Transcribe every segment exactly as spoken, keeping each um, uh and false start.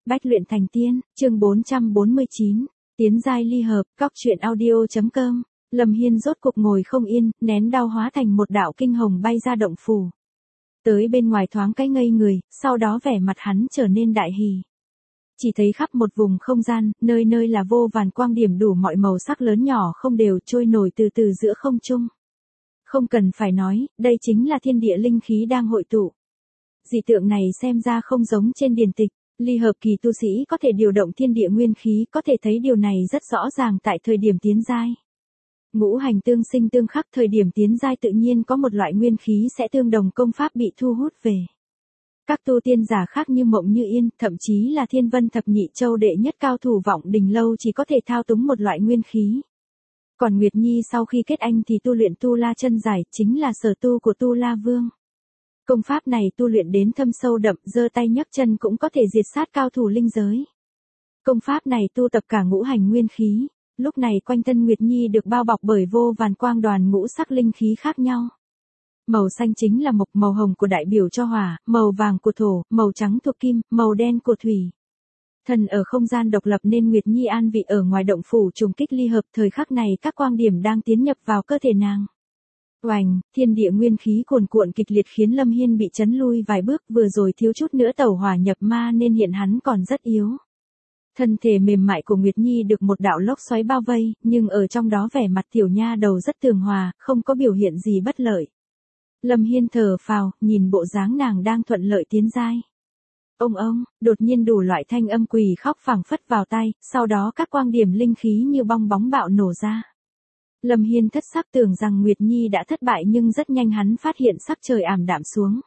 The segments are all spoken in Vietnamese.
Bách luyện thành tiên, chương bốn trăm bốn mươi chín, tiến giai ly hợp, góc truyện audio.com. Lâm Hiên rốt cục ngồi không yên, nén đau hóa thành một đạo kinh hồng bay ra động phủ. Tới bên ngoài thoáng cái ngây người, sau đó vẻ mặt hắn trở nên đại hỉ. Chỉ thấy khắp một vùng không gian, nơi nơi là vô vàn quang điểm đủ mọi màu sắc lớn nhỏ không đều trôi nổi từ từ giữa không trung. Không cần phải nói, đây chính là thiên địa linh khí đang hội tụ. Dị tượng này xem ra không giống trên điển tịch, ly hợp kỳ tu sĩ có thể điều động thiên địa nguyên khí, có thể thấy điều này rất rõ ràng tại thời điểm tiến giai. Ngũ hành tương sinh tương khắc, thời điểm tiến giai tự nhiên có một loại nguyên khí sẽ tương đồng công pháp bị thu hút về. Các tu tiên giả khác như Mộng Như Yên, thậm chí là Thiên Vân Thập Nhị Châu đệ nhất cao thủ Vọng Đình Lâu chỉ có thể thao túng một loại nguyên khí. Còn Nguyệt Nhi sau khi kết anh thì tu luyện Tu La chân giải, chính là sở tu của Tu La Vương. Công pháp này tu luyện đến thâm sâu đậm, giơ tay nhấc chân cũng có thể diệt sát cao thủ linh giới. Công pháp này tu tập cả ngũ hành nguyên khí, lúc này quanh thân Nguyệt Nhi được bao bọc bởi vô vàn quang đoàn ngũ sắc linh khí khác nhau. Màu xanh chính là mộc, màu hồng của đại biểu cho hỏa, màu vàng của thổ, màu trắng thuộc kim, màu đen của thủy. Thần ở không gian độc lập nên Nguyệt Nhi an vị ở ngoài động phủ trùng kích ly hợp, thời khắc này các quang điểm đang tiến nhập vào cơ thể nàng. Oành, thiên địa nguyên khí cuồn cuộn kịch liệt khiến Lâm Hiên bị chấn lui vài bước, vừa rồi thiếu chút nữa tẩu hỏa nhập ma nên hiện hắn còn rất yếu. Thân thể mềm mại của Nguyệt Nhi được một đạo lốc xoáy bao vây, nhưng ở trong đó vẻ mặt tiểu nha đầu rất tường hòa, không có biểu hiện gì bất lợi. Lâm Hiên thở phào, nhìn bộ dáng nàng đang thuận lợi tiến giai. Ông ông, đột nhiên đủ loại thanh âm quỷ khóc phảng phất vào tai, sau đó các quang điểm linh khí như bong bóng bạo nổ ra. Lâm Hiên thất sắc tưởng rằng Nguyệt Nhi đã thất bại nhưng rất nhanh hắn phát hiện sắc trời ảm đạm xuống.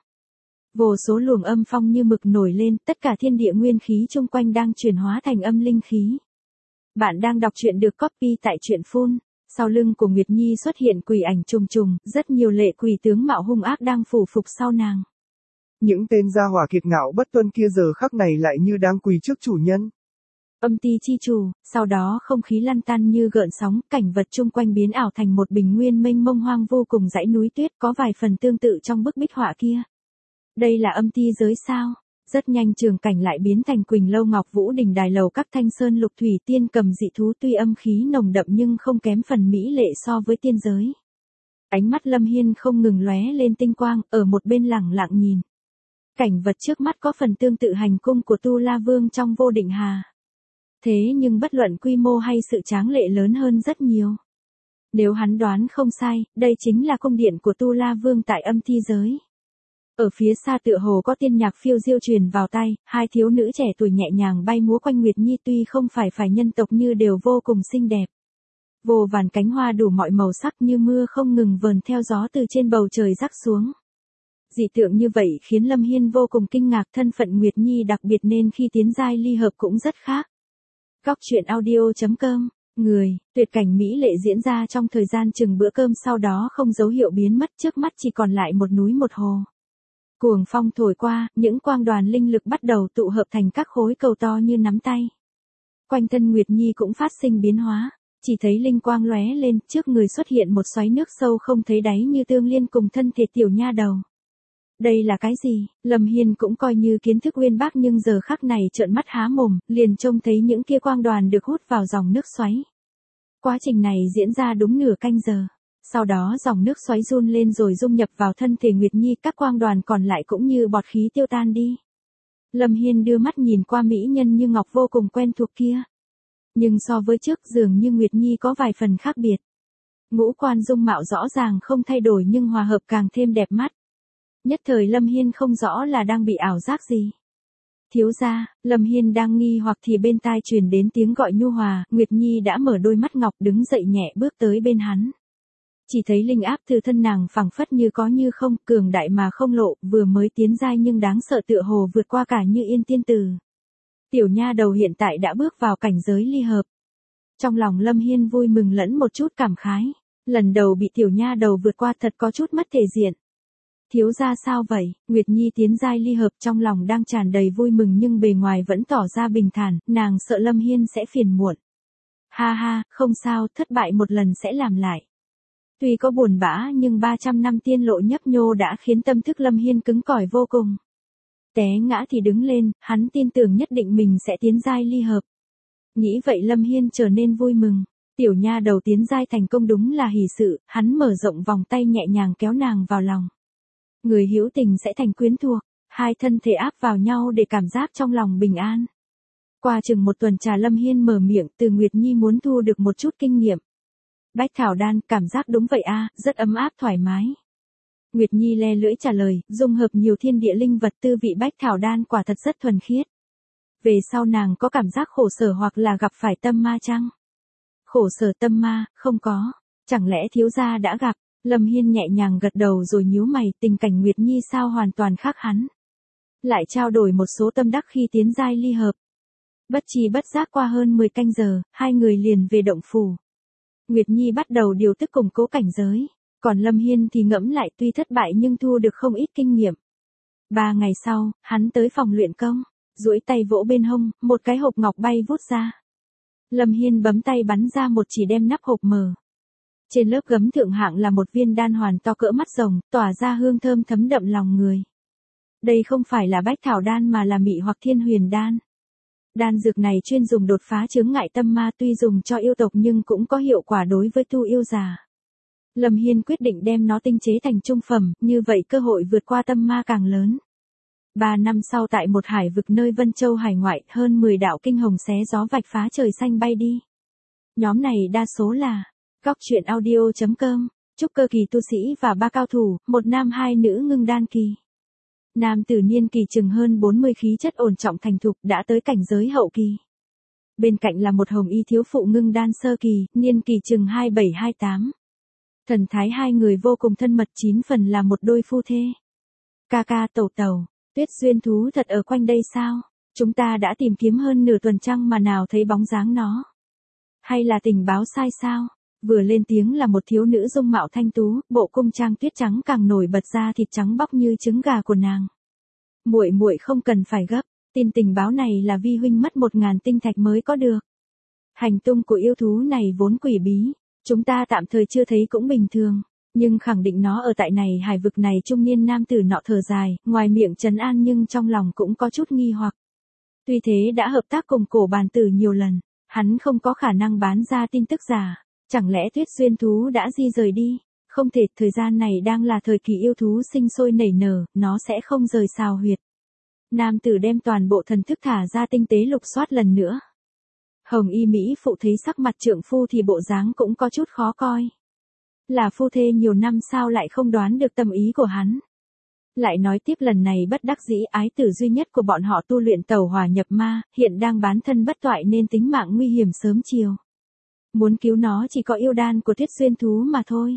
Vô số luồng âm phong như mực nổi lên, tất cả thiên địa nguyên khí chung quanh đang chuyển hóa thành âm linh khí. Bạn đang đọc truyện được copy tại truyện phun. Sau lưng của Nguyệt Nhi xuất hiện quỷ ảnh trùng trùng, rất nhiều lệ quỷ tướng mạo hung ác đang phủ phục sau nàng. Những tên gia hỏa kiệt ngạo bất tuân kia giờ khắc này lại như đang quỳ trước chủ nhân. Âm ti chi chủ, sau đó không khí lăn tăn như gợn sóng, cảnh vật chung quanh biến ảo thành một bình nguyên mênh mông hoang vô cùng dãy núi tuyết, có vài phần tương tự trong bức bích họa kia. Đây là âm ti giới sao? Rất nhanh trường cảnh lại biến thành Quỳnh Lâu Ngọc Vũ Đình Đài Lầu các thanh sơn lục thủy tiên cầm dị thú, tuy âm khí nồng đậm nhưng không kém phần mỹ lệ so với tiên giới. Ánh mắt Lâm Hiên không ngừng lóe lên tinh quang, ở một bên lẳng lặng nhìn. Cảnh vật trước mắt có phần tương tự hành cung của Tu La Vương trong Vô Định Hà. Thế nhưng bất luận quy mô hay sự tráng lệ lớn hơn rất nhiều. Nếu hắn đoán không sai, đây chính là cung điện của Tu La Vương tại âm thi giới. Ở phía xa tựa hồ có tiên nhạc phiêu diêu truyền vào tai, hai thiếu nữ trẻ tuổi nhẹ nhàng bay múa quanh Nguyệt Nhi, tuy không phải phải nhân tộc như đều vô cùng xinh đẹp. Vô vàn cánh hoa đủ mọi màu sắc như mưa không ngừng vờn theo gió từ trên bầu trời rắc xuống. Dị tượng như vậy khiến Lâm Hiên vô cùng kinh ngạc, thân phận Nguyệt Nhi đặc biệt nên khi tiến giai ly hợp cũng rất khác. Góc truyện audio.com, người, tuyệt cảnh mỹ lệ diễn ra trong thời gian chừng bữa cơm, sau đó không dấu hiệu biến mất, trước mắt chỉ còn lại một núi một hồ. Cuồng phong thổi qua, những quang đoàn linh lực bắt đầu tụ hợp thành các khối cầu to như nắm tay. Quanh thân Nguyệt Nhi cũng phát sinh biến hóa, chỉ thấy linh quang lóe lên, trước người xuất hiện một xoáy nước sâu không thấy đáy như tương liên cùng thân thể tiểu nha đầu. Đây là cái gì? Lâm Hiên cũng coi như kiến thức uyên bác nhưng giờ khắc này trợn mắt há mồm, liền trông thấy những kia quang đoàn được hút vào dòng nước xoáy. Quá trình này diễn ra đúng nửa canh giờ. Sau đó dòng nước xoáy run lên rồi dung nhập vào thân thể Nguyệt Nhi, các quang đoàn còn lại cũng như bọt khí tiêu tan đi. Lâm Hiên đưa mắt nhìn qua mỹ nhân như ngọc vô cùng quen thuộc kia. Nhưng so với trước dường như Nguyệt Nhi có vài phần khác biệt. Ngũ quan dung mạo rõ ràng không thay đổi nhưng hòa hợp càng thêm đẹp mắt. Nhất thời Lâm Hiên không rõ là đang bị ảo giác gì. Thiếu gia, Lâm Hiên đang nghi hoặc thì bên tai truyền đến tiếng gọi nhu hòa, Nguyệt Nhi đã mở đôi mắt ngọc đứng dậy nhẹ bước tới bên hắn. Chỉ thấy linh áp từ thân nàng phẳng phất như có như không, cường đại mà không lộ, vừa mới tiến giai nhưng đáng sợ tựa hồ vượt qua cả Như Yên tiên tử. Tiểu nha đầu hiện tại đã bước vào cảnh giới ly hợp. Trong lòng Lâm Hiên vui mừng lẫn một chút cảm khái, lần đầu bị tiểu nha đầu vượt qua thật có chút mất thể diện. Thiếu gia sao vậy? Nguyệt Nhi tiến giai ly hợp trong lòng đang tràn đầy vui mừng nhưng bề ngoài vẫn tỏ ra bình thản, nàng sợ Lâm Hiên sẽ phiền muộn. Ha ha, không sao, thất bại một lần sẽ làm lại. Tuy có buồn bã nhưng ba trăm năm tiên lộ nhấp nhô đã khiến tâm thức Lâm Hiên cứng cỏi vô cùng. Té ngã thì đứng lên, hắn tin tưởng nhất định mình sẽ tiến giai ly hợp. Nghĩ vậy Lâm Hiên trở nên vui mừng. Tiểu nha đầu tiến giai thành công đúng là hỷ sự, hắn mở rộng vòng tay nhẹ nhàng kéo nàng vào lòng. Người hữu tình sẽ thành quyến thuộc, hai thân thể áp vào nhau để cảm giác trong lòng bình an. Qua chừng một tuần trà Lâm Hiên mở miệng, Từ Nguyệt Nhi muốn thu được một chút kinh nghiệm. Bách thảo đan, cảm giác đúng vậy a, rất ấm áp thoải mái. Nguyệt Nhi le lưỡi trả lời, dung hợp nhiều thiên địa linh vật, tư vị bách thảo đan quả thật rất thuần khiết. Về sau nàng có cảm giác khổ sở hoặc là gặp phải tâm ma chăng? Khổ sở tâm ma, không có. Chẳng lẽ thiếu gia đã gặp? Lâm Hiên nhẹ nhàng gật đầu rồi nhíu mày, tình cảnh Nguyệt Nhi sao hoàn toàn khác hắn. Lại trao đổi một số tâm đắc khi tiến giai ly hợp. Bất chi bất giác qua hơn mười canh giờ, hai người liền về động phủ. Nguyệt Nhi bắt đầu điều tức củng cố cảnh giới. Còn Lâm Hiên thì ngẫm lại, tuy thất bại nhưng thu được không ít kinh nghiệm. Ba ngày sau, hắn tới phòng luyện công, duỗi tay vỗ bên hông, một cái hộp ngọc bay vút ra. Lâm Hiên bấm tay bắn ra một chỉ đem nắp hộp mở. Trên lớp gấm thượng hạng là một viên đan hoàn to cỡ mắt rồng, tỏa ra hương thơm thấm đậm lòng người. Đây không phải là bách thảo đan mà là mị hoặc thiên huyền đan. Đan dược này chuyên dùng đột phá chướng ngại tâm ma, tuy dùng cho yêu tộc nhưng cũng có hiệu quả đối với tu yêu già. Lâm Hiên quyết định đem nó tinh chế thành trung phẩm, như vậy cơ hội vượt qua tâm ma càng lớn. Ba năm sau tại một hải vực nơi Vân Châu hải ngoại, hơn mười đạo kinh hồng xé gió vạch phá trời xanh bay đi. Nhóm này đa số là góc truyện audio chấm com, trúc cơ kỳ tu sĩ và ba cao thủ, một nam hai nữ ngưng đan kỳ. Nam tử niên kỳ chừng hơn bốn mươi, khí chất ổn trọng thành thục, đã tới cảnh giới hậu kỳ. Bên cạnh là một hồng y thiếu phụ ngưng đan sơ kỳ, niên kỳ chừng hai bảy hai tám. Thần thái hai người vô cùng thân mật, chín phần là một đôi phu thê. Ca ca tẩu tẩu, Tuyết duyên thú thật ở quanh đây sao? Chúng ta đã tìm kiếm hơn nửa tuần trăng mà nào thấy bóng dáng nó. Hay là tình báo sai sao? Vừa lên tiếng là một thiếu nữ dung mạo thanh tú, bộ cung trang tuyết trắng càng nổi bật ra thịt trắng bóc như trứng gà của nàng. Muội muội không cần phải gấp, tin tình báo này là vi huynh mất một ngàn tinh thạch mới có được. Hành tung của yêu thú này vốn quỷ bí, chúng ta tạm thời chưa thấy cũng bình thường, nhưng khẳng định nó ở tại này hải vực này. Trung niên nam tử nọ thở dài, ngoài miệng trấn an nhưng trong lòng cũng có chút nghi hoặc. Tuy thế đã hợp tác cùng cổ bàn tử nhiều lần, hắn không có khả năng bán ra tin tức giả. Chẳng lẽ Tuyết duyên thú đã di rời đi? Không thể, thời gian này đang là thời kỳ yêu thú sinh sôi nảy nở, nó sẽ không rời xào huyệt. Nam tử đem toàn bộ thần thức thả ra tinh tế lục soát lần nữa. Hồng y Mỹ phụ thấy sắc mặt trượng phu thì bộ dáng cũng có chút khó coi. Là phu thê nhiều năm sao lại không đoán được tâm ý của hắn. Lại nói tiếp lần này bất đắc dĩ, ái tử duy nhất của bọn họ tu luyện tẩu hỏa nhập ma, hiện đang bán thân bất toại nên tính mạng nguy hiểm sớm chiều. Muốn cứu nó chỉ có yêu đan của Tuyết duyên thú mà thôi.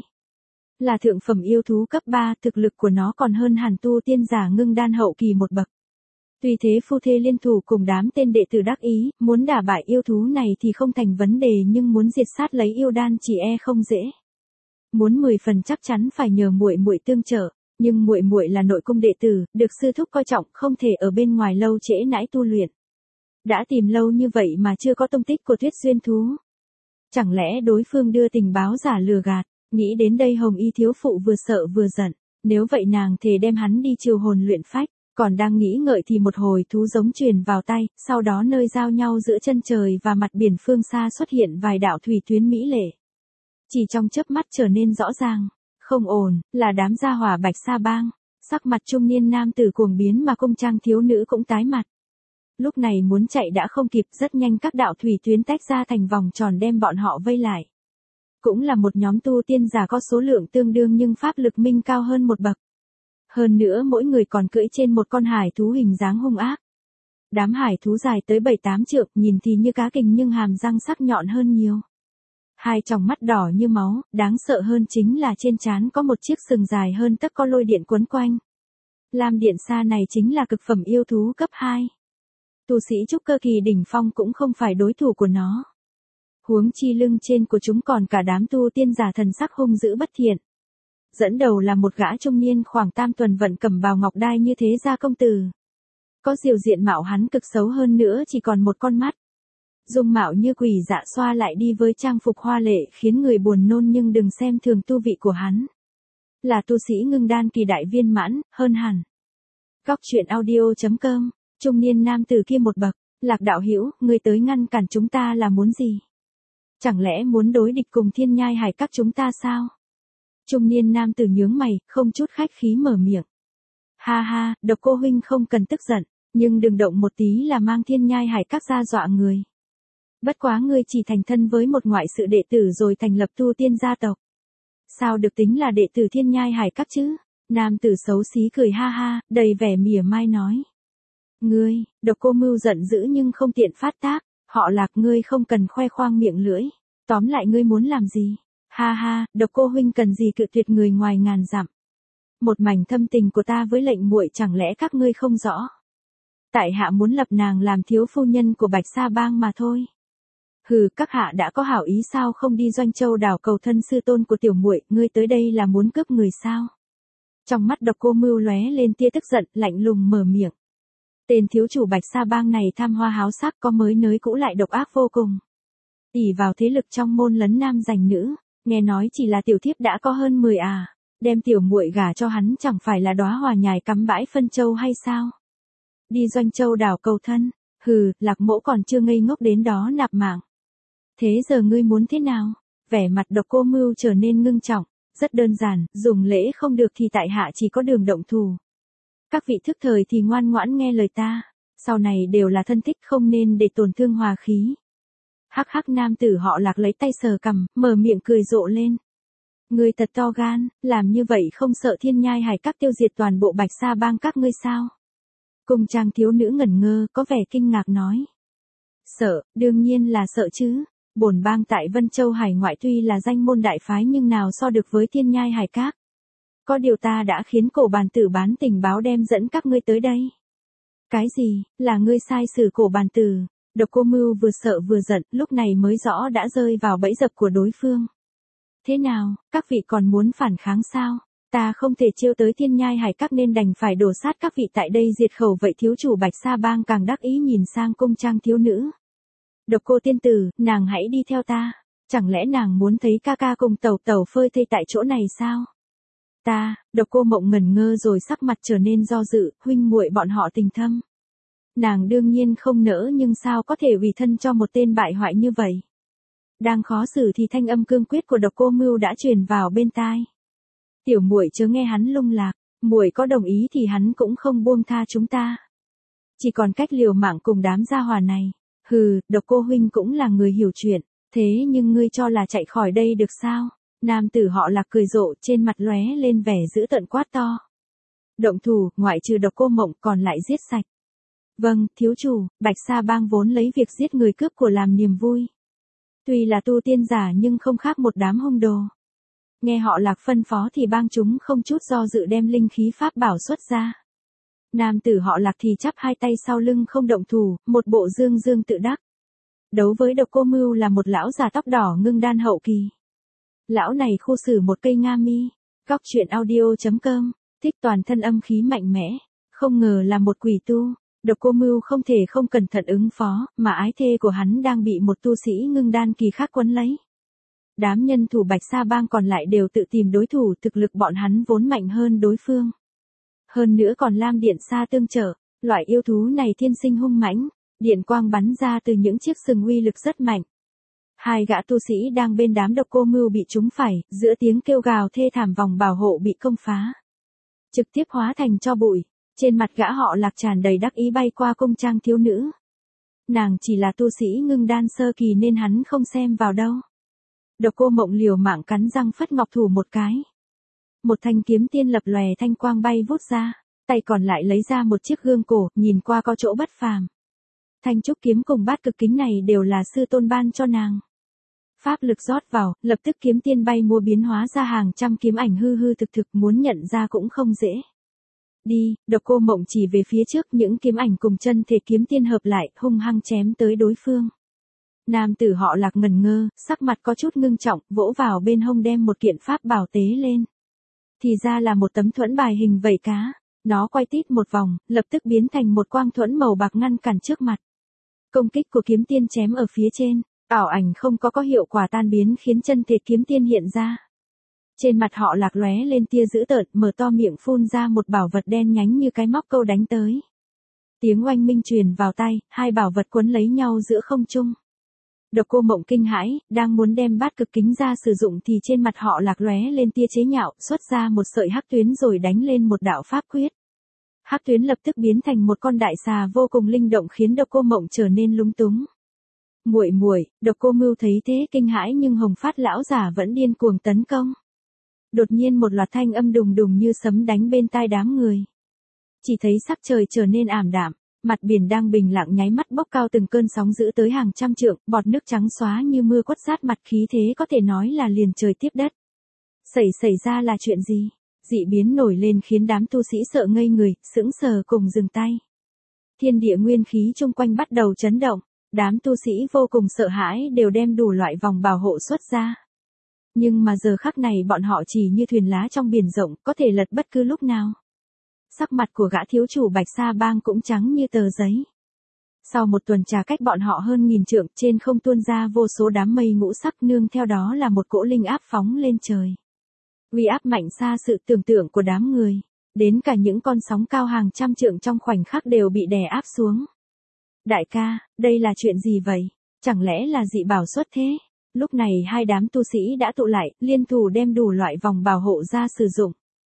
Là thượng phẩm yêu thú cấp ba, thực lực của nó còn hơn hàn tu tiên giả ngưng đan hậu kỳ một bậc. Tuy thế phu thê liên thủ cùng đám tên đệ tử đắc ý, muốn đả bại yêu thú này thì không thành vấn đề, nhưng muốn diệt sát lấy yêu đan chỉ e không dễ. Muốn mười phần chắc chắn phải nhờ muội muội tương trợ, nhưng muội muội là nội cung đệ tử, được sư thúc coi trọng, không thể ở bên ngoài lâu trễ nãi tu luyện. Đã tìm lâu như vậy mà chưa có tung tích của Tuyết duyên thú. Chẳng lẽ đối phương đưa tình báo giả lừa gạt? Nghĩ đến đây hồng y thiếu phụ vừa sợ vừa giận, nếu vậy nàng thề đem hắn đi chiều hồn luyện phách. Còn đang nghĩ ngợi thì một hồi thú giống truyền vào tay, sau đó nơi giao nhau giữa chân trời và mặt biển phương xa xuất hiện vài đạo thủy tuyến mỹ lệ. Chỉ trong chớp mắt trở nên rõ ràng, không ổn, là đám gia hỏa Bạch Sa Bang. Sắc mặt trung niên nam tử cuồng biến mà cung trang thiếu nữ cũng tái mặt. Lúc này muốn chạy đã không kịp, rất nhanh các đạo thủy tuyến tách ra thành vòng tròn đem bọn họ vây lại. Cũng là một nhóm tu tiên giả có số lượng tương đương nhưng pháp lực minh cao hơn một bậc. Hơn nữa mỗi người còn cưỡi trên một con hải thú hình dáng hung ác. Đám hải thú dài tới bảy tám trượng, nhìn thì như cá kình nhưng hàm răng sắc nhọn hơn nhiều. Hai tròng mắt đỏ như máu, đáng sợ hơn chính là trên trán có một chiếc sừng dài hơn tấc có lôi điện quấn quanh. Lam điện sa này chính là cực phẩm yêu thú cấp hai. Tu sĩ trúc cơ kỳ đỉnh phong cũng không phải đối thủ của nó. Huống chi lưng trên của chúng còn cả đám tu tiên giả thần sắc hung dữ bất thiện. Dẫn đầu là một gã trung niên khoảng tam tuần vận cẩm bào ngọc đai như thế gia công tử. Có điều diện mạo hắn cực xấu hơn nữa, chỉ còn một con mắt. Dung mạo như quỷ dạ xoa lại đi với trang phục hoa lệ khiến người buồn nôn, nhưng đừng xem thường tu vị của hắn. Là tu sĩ ngưng đan kỳ đại viên mãn, hơn hẳn. Góc truyện audio chấm com, trung niên nam tử kia một bậc, Lạc đạo hữu, ngươi tới ngăn cản chúng ta là muốn gì? Chẳng lẽ muốn đối địch cùng Thiên Nhai Hải các chúng ta sao? Trung niên nam tử nhướng mày, không chút khách khí mở miệng. Ha ha, Độc Cô huynh không cần tức giận, nhưng đừng động một tí là mang Thiên Nhai Hải các ra dọa người. Bất quá ngươi chỉ thành thân với một ngoại sự đệ tử rồi thành lập tu tiên gia tộc. Sao được tính là đệ tử Thiên Nhai Hải các chứ? Nam tử xấu xí cười ha ha, đầy vẻ mỉa mai nói. Ngươi, Độc Cô Mưu giận dữ nhưng không tiện phát tác, họ Lạc ngươi không cần khoe khoang miệng lưỡi. Tóm lại ngươi muốn làm gì? Ha ha, Độc Cô huynh cần gì cự tuyệt người ngoài ngàn dặm. Một mảnh thâm tình của ta với lệnh muội chẳng lẽ các ngươi không rõ? Tại hạ muốn lập nàng làm thiếu phu nhân của Bạch Sa Bang mà thôi. Hừ, các hạ đã có hảo ý sao không đi Doanh Châu đảo cầu thân sư tôn của tiểu muội, ngươi tới đây là muốn cướp người sao? Trong mắt Độc Cô Mưu lóe lên tia tức giận, lạnh lùng mở miệng. Tên thiếu chủ Bạch Sa Bang này tham hoa háo sắc, có mới nới cũ lại độc ác vô cùng. ỷ vào thế lực trong môn lấn nam giành nữ, nghe nói chỉ là tiểu thiếp đã có hơn mười à, đem tiểu muội gả cho hắn chẳng phải là đóa hoa nhài cắm bãi phân châu hay sao? Đi Doanh Châu đảo cầu thân, hừ, Lạc mỗ còn chưa ngây ngốc đến đó nạp mạng. Thế giờ ngươi muốn thế nào? Vẻ mặt Độc Cô Mưu trở nên ngưng trọng, rất đơn giản, dùng lễ không được thì tại hạ chỉ có đường động thủ. Các vị thức thời thì ngoan ngoãn nghe lời ta, sau này đều là thân thích không nên để tổn thương hòa khí. Hắc hắc, nam tử họ Lạc lấy tay sờ cằm, mở miệng cười rộ lên. Ngươi thật to gan, làm như vậy không sợ Thiên Nhai Hải các tiêu diệt toàn bộ Bạch Sa Bang các ngươi sao? Cùng trang thiếu nữ ngẩn ngơ, có vẻ kinh ngạc nói. Sợ, đương nhiên là sợ chứ. Bổn bang tại Vân Châu Hải ngoại tuy là danh môn đại phái nhưng nào so được với Thiên Nhai Hải các. Có điều ta đã khiến cổ bàn tử bán tình báo đem dẫn các ngươi tới đây. Cái gì, là ngươi sai xử cổ bàn tử? Độc Cô Mưu vừa sợ vừa giận, lúc này mới rõ đã rơi vào bẫy dập của đối phương. Thế nào, các vị còn muốn phản kháng sao? Ta không thể trêu tới Thiên Nhai Hải các nên đành phải đổ sát các vị tại đây diệt khẩu. Vậy thiếu chủ Bạch Sa Bang càng đắc ý nhìn sang cung trang thiếu nữ. Độc Cô tiên tử, nàng hãy đi theo ta. Chẳng lẽ nàng muốn thấy ca ca cùng tẩu tẩu phơi thây tại chỗ này sao? Ta, Độc Cô Mộng ngẩn ngơ rồi sắc mặt trở nên do dự, huynh muội bọn họ tình thâm. Nàng đương nhiên không nỡ nhưng sao có thể ủy thân cho một tên bại hoại như vậy. Đang khó xử thì thanh âm cương quyết của Độc Cô Mưu đã truyền vào bên tai. Tiểu muội chớ nghe hắn lung lạc, muội có đồng ý thì hắn cũng không buông tha chúng ta. Chỉ còn cách liều mạng cùng đám gia hỏa này. Hừ, Độc Cô huynh cũng là người hiểu chuyện, thế nhưng ngươi cho là chạy khỏi đây được sao? Nam tử họ Lạc cười rộ, trên mặt lóe lên vẻ dữ tợn quát to. Động thủ, ngoại trừ Độc Cô Mộng còn lại giết sạch. Vâng, thiếu chủ, Bạch Sa Bang vốn lấy việc giết người cướp của làm niềm vui. Tuy là tu tiên giả nhưng không khác một đám hung đồ. Nghe họ Lạc phân phó thì bang chúng không chút do dự đem linh khí pháp bảo xuất ra. Nam tử họ Lạc thì chắp hai tay sau lưng không động thủ, một bộ dương dương tự đắc. Đấu với Độc Cô Mưu là một lão già tóc đỏ ngưng đan hậu kỳ. Lão này khu xử một cây nga mi. Góc truyện audio chấm com, thích toàn thân âm khí mạnh mẽ, không ngờ là một quỷ tu. Độc Cô Mưu không thể không cẩn thận ứng phó, mà ái thê của hắn đang bị một tu sĩ ngưng đan kỳ khác quấn lấy. Đám nhân thủ Bạch Sa Bang còn lại đều tự tìm đối thủ, thực lực bọn hắn vốn mạnh hơn đối phương. Hơn nữa còn Lam Điện Sa tương trợ, loại yêu thú này thiên sinh hung mãnh, điện quang bắn ra từ những chiếc sừng uy lực rất mạnh. Hai gã tu sĩ đang bên đám Độc Cô Mưu bị trúng phải, giữa tiếng kêu gào thê thảm vòng bảo hộ bị công phá. Trực tiếp hóa thành tro bụi, trên mặt gã họ Lạc tràn đầy đắc ý bay qua cung trang thiếu nữ. Nàng chỉ là tu sĩ ngưng đan sơ kỳ nên hắn không xem vào đâu. Độc Cô Mộng liều mạng cắn răng phất ngọc thủ một cái. Một thanh kiếm tiên lập lòe thanh quang bay vút ra, tay còn lại lấy ra một chiếc gương cổ, nhìn qua có chỗ bất phàm. Thanh trúc kiếm cùng bát cực kính này đều là sư tôn ban cho nàng. Pháp lực rót vào, lập tức kiếm tiên bay mua biến hóa ra hàng trăm kiếm ảnh hư hư thực thực, muốn nhận ra cũng không dễ. Đi, Độc Cô Mộng chỉ về phía trước, những kiếm ảnh cùng chân thể kiếm tiên hợp lại, hung hăng chém tới đối phương. Nam tử họ Lạc ngẩn ngơ, sắc mặt có chút ngưng trọng, vỗ vào bên hông đem một kiện pháp bảo tế lên. Thì ra là một tấm thuẫn bài hình vảy cá, nó quay tít một vòng, lập tức biến thành một quang thuẫn màu bạc ngăn cản trước mặt. Công kích của kiếm tiên chém ở phía trên, ảo ảnh không có có hiệu quả tan biến khiến chân thể kiếm tiên hiện ra. Trên mặt họ Lạc lóe lên tia dữ tợn, mở to miệng phun ra một bảo vật đen nhánh như cái móc câu đánh tới. Tiếng oanh minh truyền vào tai, hai bảo vật quấn lấy nhau giữa không trung. Độc Cô Mộng kinh hãi, đang muốn đem bát cực kính ra sử dụng thì trên mặt họ Lạc lóe lên tia chế nhạo, xuất ra một sợi hắc tuyến rồi đánh lên một đạo pháp quyết. Hắc tuyến lập tức biến thành một con đại xà vô cùng linh động khiến Độc Cô Mộng trở nên lúng túng. Muội muội, Độc Cô Mưu thấy thế kinh hãi nhưng Hồng Phát lão giả vẫn điên cuồng tấn công. Đột nhiên một loạt thanh âm đùng đùng như sấm đánh bên tai đám người. Chỉ thấy sắc trời trở nên ảm đạm, mặt biển đang bình lặng nháy mắt bốc cao từng cơn sóng dữ tới hàng trăm trượng, bọt nước trắng xóa như mưa quất sát mặt, khí thế có thể nói là liền trời tiếp đất. Xảy xảy ra là chuyện gì? Dị biến nổi lên khiến đám tu sĩ sợ ngây người, sững sờ cùng dừng tay. Thiên địa nguyên khí chung quanh bắt đầu chấn động, đám tu sĩ vô cùng sợ hãi đều đem đủ loại vòng bảo hộ xuất ra. Nhưng mà giờ khắc này bọn họ chỉ như thuyền lá trong biển rộng, có thể lật bất cứ lúc nào. Sắc mặt của gã thiếu chủ Bạch Sa Bang cũng trắng như tờ giấy. Sau một tuần trà cách bọn họ hơn nghìn trượng, trên không tuôn ra vô số đám mây ngũ sắc, nương theo đó là một cỗ linh áp phóng lên trời. Uy áp mạnh xa sự tưởng tượng của đám người, đến cả những con sóng cao hàng trăm trượng trong khoảnh khắc đều bị đè áp xuống. Đại ca, đây là chuyện gì vậy? Chẳng lẽ là dị bảo xuất thế? Lúc này hai đám tu sĩ đã tụ lại, liên thủ đem đủ loại vòng bảo hộ ra sử dụng.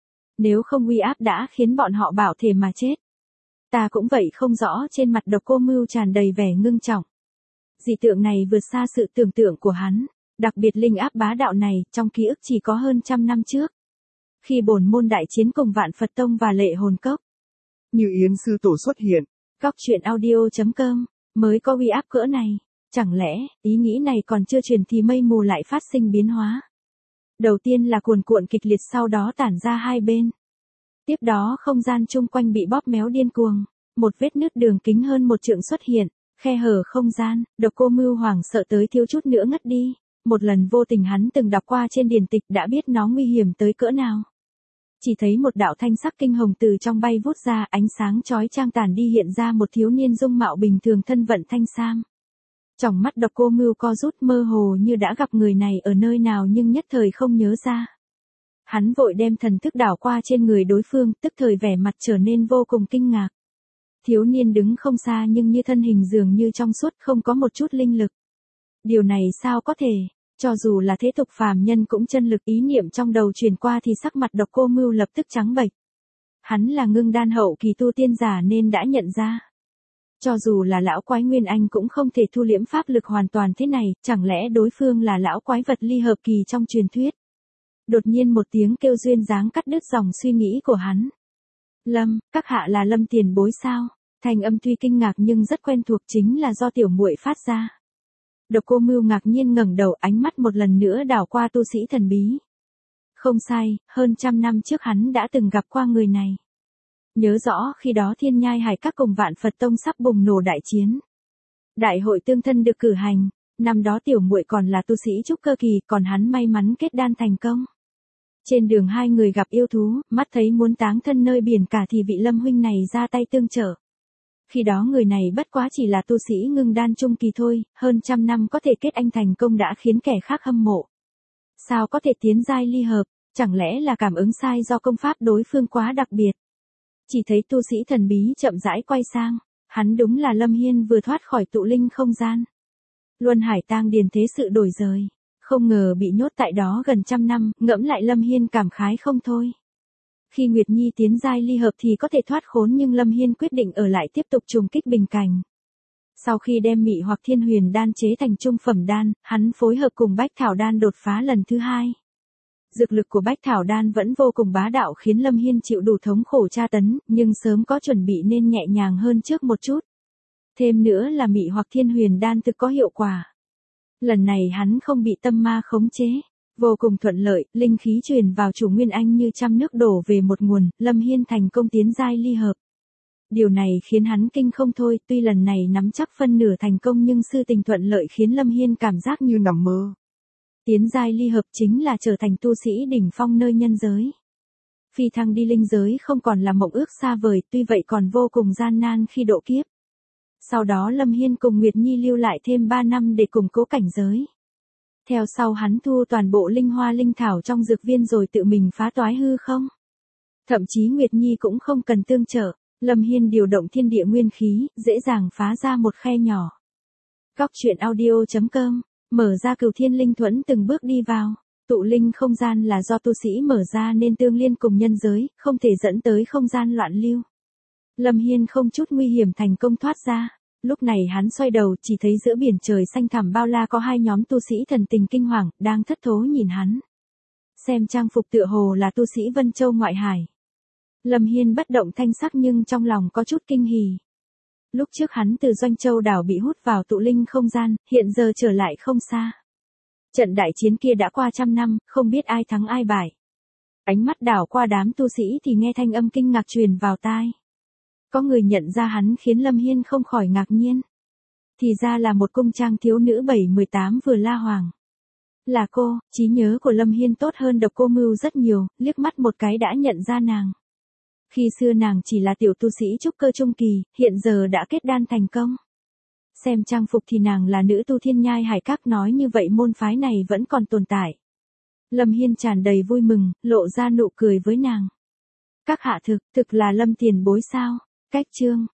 Nếu không uy áp đã khiến bọn họ bảo thể mà chết. Ta cũng vậy không rõ, trên mặt Độc Cô Mưu tràn đầy vẻ ngưng trọng. Dị tượng này vượt xa sự tưởng tượng của hắn, đặc biệt linh áp bá đạo này, trong ký ức chỉ có hơn trăm năm trước. Khi bổn môn đại chiến cùng Vạn Phật Tông và Lệ Hồn Cốc. Như Yến sư tổ xuất hiện. Góc truyện audio chấm com, mới có uy áp cỡ này. Chẳng lẽ, ý nghĩ này còn chưa truyền thì mây mù lại phát sinh biến hóa. Đầu tiên là cuồn cuộn kịch liệt, sau đó tản ra hai bên. Tiếp đó không gian chung quanh bị bóp méo điên cuồng. Một vết nứt đường kính hơn một trượng xuất hiện, khe hở không gian, Độc Cô Mưu hoảng sợ tới thiếu chút nữa ngất đi. Một lần vô tình hắn từng đọc qua trên điển tịch đã biết nó nguy hiểm tới cỡ nào. Chỉ thấy một đạo thanh sắc kinh hồng từ trong bay vút ra, ánh sáng chói chang tàn đi, hiện ra một thiếu niên dung mạo bình thường, thân vận thanh sam. Trong mắt Độc Cô Mưu co rút, mơ hồ như đã gặp người này ở nơi nào nhưng nhất thời không nhớ ra. Hắn vội đem thần thức đảo qua trên người đối phương, tức thời vẻ mặt trở nên vô cùng kinh ngạc. Thiếu niên đứng không xa nhưng như thân hình dường như trong suốt, không có một chút linh lực. Điều này sao có thể, cho dù là thế tục phàm nhân cũng chân lực, ý niệm trong đầu truyền qua thì sắc mặt Độc Cô Mưu lập tức trắng bệch. Hắn là ngưng đan hậu kỳ tu tiên giả nên đã nhận ra. Cho dù là lão quái Nguyên Anh cũng không thể thu liễm pháp lực hoàn toàn thế này, chẳng lẽ đối phương là lão quái vật ly hợp kỳ trong truyền thuyết. Đột nhiên một tiếng kêu duyên dáng cắt đứt dòng suy nghĩ của hắn. Lâm, các hạ là Lâm tiền bối sao? Thành âm tuy kinh ngạc nhưng rất quen thuộc, chính là do tiểu muội phát ra. Độc Cô Mưu ngạc nhiên ngẩng đầu, ánh mắt một lần nữa đảo qua tu sĩ thần bí. Không sai, hơn trăm năm trước hắn đã từng gặp qua người này. Nhớ rõ khi đó Thiên Nhai Hải Các cùng Vạn Phật Tông sắp bùng nổ đại chiến. Đại hội tương thân được cử hành, năm đó tiểu muội còn là tu sĩ trúc cơ kỳ, còn hắn may mắn kết đan thành công. Trên đường hai người gặp yêu thú, mắt thấy muốn táng thân nơi biển cả thì vị Lâm huynh này ra tay tương trợ. Khi đó người này bất quá chỉ là tu sĩ ngưng đan trung kỳ thôi, hơn trăm năm có thể kết anh thành công đã khiến kẻ khác hâm mộ. Sao có thể tiến giai ly hợp, chẳng lẽ là cảm ứng sai do công pháp đối phương quá đặc biệt. Chỉ thấy tu sĩ thần bí chậm rãi quay sang, hắn đúng là Lâm Hiên vừa thoát khỏi tụ linh không gian. Luân Hải Tang Điền thế sự đổi rời, không ngờ bị nhốt tại đó gần trăm năm, ngẫm lại Lâm Hiên cảm khái không thôi. Khi Nguyệt Nhi tiến giai ly hợp thì có thể thoát khốn nhưng Lâm Hiên quyết định ở lại tiếp tục trùng kích bình cảnh. Sau khi đem Mị Hoặc Thiên Huyền đan chế thành trung phẩm đan, hắn phối hợp cùng Bách Thảo đan đột phá lần thứ hai. Dược lực của Bách Thảo đan vẫn vô cùng bá đạo khiến Lâm Hiên chịu đủ thống khổ tra tấn, nhưng sớm có chuẩn bị nên nhẹ nhàng hơn trước một chút. Thêm nữa là Mị Hoặc Thiên Huyền đan thực có hiệu quả. Lần này hắn không bị tâm ma khống chế, vô cùng thuận lợi, linh khí truyền vào chủ Nguyên Anh như trăm nước đổ về một nguồn, Lâm Hiên thành công tiến giai ly hợp. Điều này khiến hắn kinh không thôi, tuy lần này nắm chắc phân nửa thành công nhưng sự tình thuận lợi khiến Lâm Hiên cảm giác như nằm mơ. Tiến giai ly hợp chính là trở thành tu sĩ đỉnh phong nơi nhân giới. Phi thăng đi linh giới không còn là mộng ước xa vời, tuy vậy còn vô cùng gian nan khi độ kiếp. Sau đó Lâm Hiên cùng Nguyệt Nhi lưu lại thêm ba năm để củng cố cảnh giới. Theo sau hắn thu toàn bộ linh hoa linh thảo trong dược viên rồi tự mình phá toái hư không? Thậm chí Nguyệt Nhi cũng không cần tương trợ, Lâm Hiên điều động thiên địa nguyên khí, dễ dàng phá ra một khe nhỏ. Góc truyện audio chấm com, mở ra Cửu Thiên Linh Thuẫn từng bước đi vào. Tụ linh không gian là do tu sĩ mở ra nên tương liên cùng nhân giới, không thể dẫn tới không gian loạn lưu. Lâm Hiên không chút nguy hiểm thành công thoát ra. Lúc này hắn xoay đầu chỉ thấy giữa biển trời xanh thẳm bao la có hai nhóm tu sĩ thần tình kinh hoàng, đang thất thố nhìn hắn. Xem trang phục tựa hồ là tu sĩ Vân Châu ngoại hải. Lâm Hiên bất động thanh sắc nhưng trong lòng có chút kinh hỉ. Lúc trước hắn từ Doanh Châu đảo bị hút vào tụ linh không gian, hiện giờ trở lại không xa. Trận đại chiến kia đã qua trăm năm, không biết ai thắng ai bại. Ánh mắt đảo qua đám tu sĩ thì nghe thanh âm kinh ngạc truyền vào tai. Có người nhận ra hắn khiến Lâm Hiên không khỏi ngạc nhiên. Thì ra là một cung trang thiếu nữ bảy mười tám vừa la hoàng. Là cô, trí nhớ của Lâm Hiên tốt hơn Độc Cô Mưu rất nhiều, liếc mắt một cái đã nhận ra nàng. Khi xưa nàng chỉ là tiểu tu sĩ trúc cơ trung kỳ, hiện giờ đã kết đan thành công. Xem trang phục thì nàng là nữ tu Thiên Nhai Hải Các, nói như vậy môn phái này vẫn còn tồn tại. Lâm Hiên tràn đầy vui mừng, lộ ra nụ cười với nàng. Các hạ thực, thực là Lâm tiền bối sao? Cách chương.